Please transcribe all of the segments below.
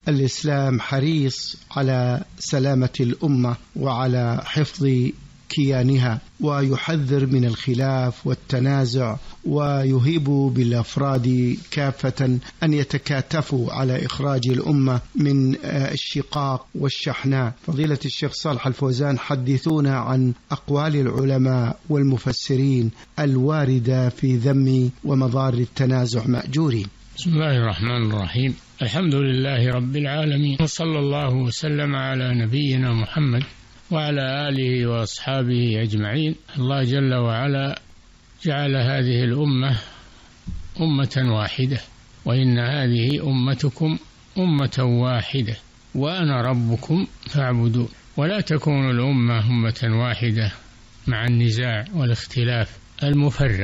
الإسلام حريص على سلامة الأمة وعلى حفظ كيانها، ويحذر من الخلاف والتنازع، ويهيب بالأفراد كافة أن يتكاتفوا على إخراج الأمة من الشقاق والشحناء. فضيلة الشيخ صالح الفوزان، حدثونا عن أقوال العلماء والمفسرين الواردة في ذم ومضار التنازع مأجورين. بسم الله الرحمن الرحيم. الحمد لله رب العالمين، وصلى الله وسلم على نبينا محمد وعلى آله وأصحابه أجمعين. الله جل وعلا جعل هذه الأمة أمة واحدة، وإن هذه أمتكم أمة واحدة وأنا ربكم فاعبدون. ولا تكون الأمة أمة واحدة مع النزاع والاختلاف المفرق،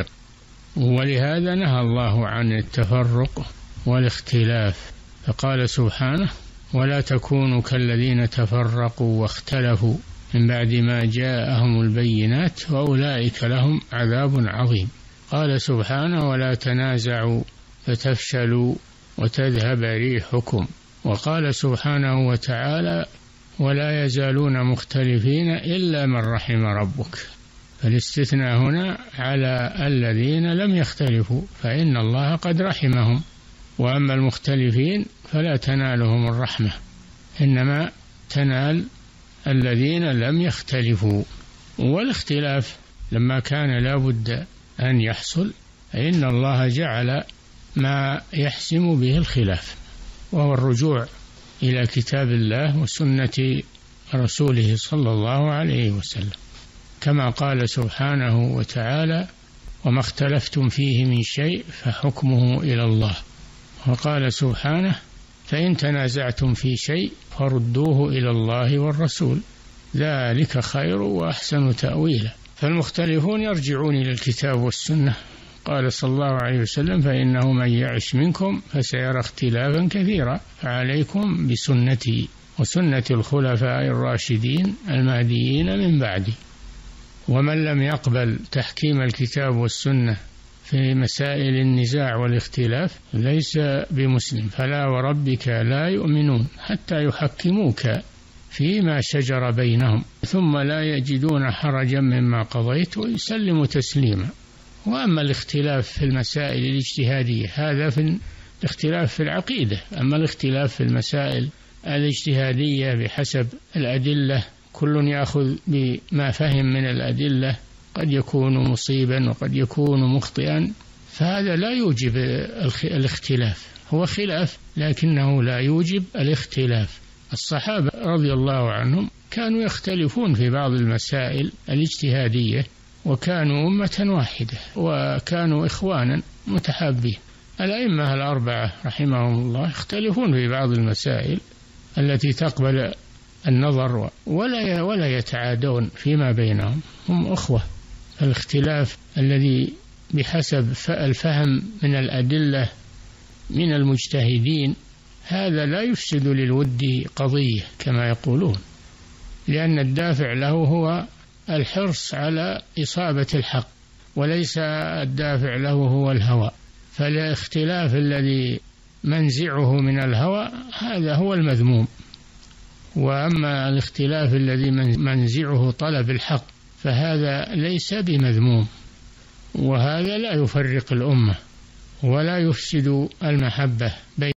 ولهذا نهى الله عن التفرق والاختلاف، فقال سبحانه: ولا تكونوا كالذين تفرقوا واختلفوا من بعد ما جاءهم البينات وأولئك لهم عذاب عظيم. قال سبحانه: ولا تنازعوا فتفشلوا وتذهب ريحكم. وقال سبحانه وتعالى: ولا يزالون مختلفين إلا من رحم ربك. فالاستثناء هنا على الذين لم يختلفوا، فإن الله قد رحمهم، وأما المختلفين فلا تنالهم الرحمة، إنما تنال الذين لم يختلفوا. والاختلاف لما كان لا بد أن يحصل، فإن الله جعل ما يحسم به الخلاف، وهو الرجوع إلى كتاب الله وسنة رسوله صلى الله عليه وسلم، كما قال سبحانه وتعالى: وما اختلفتم فيه من شيء فحكمه إلى الله. وقال سبحانه: فإن تنازعتم في شيء فردوه إلى الله والرسول، ذلك خير وأحسن تأويلا. فالمختلفون يرجعون إلى الكتاب والسنة. قال صلى الله عليه وسلم: فإنه من يعش منكم فسيرى اختلافا كثيرا، فعليكم بسنتي وسنة الخلفاء الراشدين المهديين من بعدي. ومن لم يقبل تحكيم الكتاب والسنة في مسائل النزاع والاختلاف ليس بمسلم. فلا وربك لا يؤمنون حتى يحكموك فيما شجر بينهم ثم لا يجدون حرجا مما قضيت ويسلموا تسليما. وأما الاختلاف في المسائل الاجتهادية هذا في الاختلاف في العقيدة. أما الاختلاف في المسائل الاجتهادية بحسب الأدلة، كل يأخذ بما فهم من الأدلة، قد يكون مصيبا وقد يكون مخطئا، فهذا لا يوجب الاختلاف. هو خلاف لكنه لا يوجب الاختلاف. الصحابة رضي الله عنهم كانوا يختلفون في بعض المسائل الاجتهادية، وكانوا أمة واحدة، وكانوا إخوانا متحابين. الأئمة الأربعة رحمهم الله يختلفون في بعض المسائل التي تقبل النظر ولا يتعادون فيما بينهم، هم أخوة. الاختلاف الذي بحسب الفهم من الأدلة من المجتهدين هذا لا يفسد للود قضية كما يقولون، لأن الدافع له هو الحرص على إصابة الحق، وليس الدافع له هو الهوى. فالاختلاف الذي منزعه من الهوى هذا هو المذموم، وأما الاختلاف الذي منزعه طلب الحق فهذا ليس بمذموم، وهذا لا يفرق الأمة ولا يفسد المحبة بين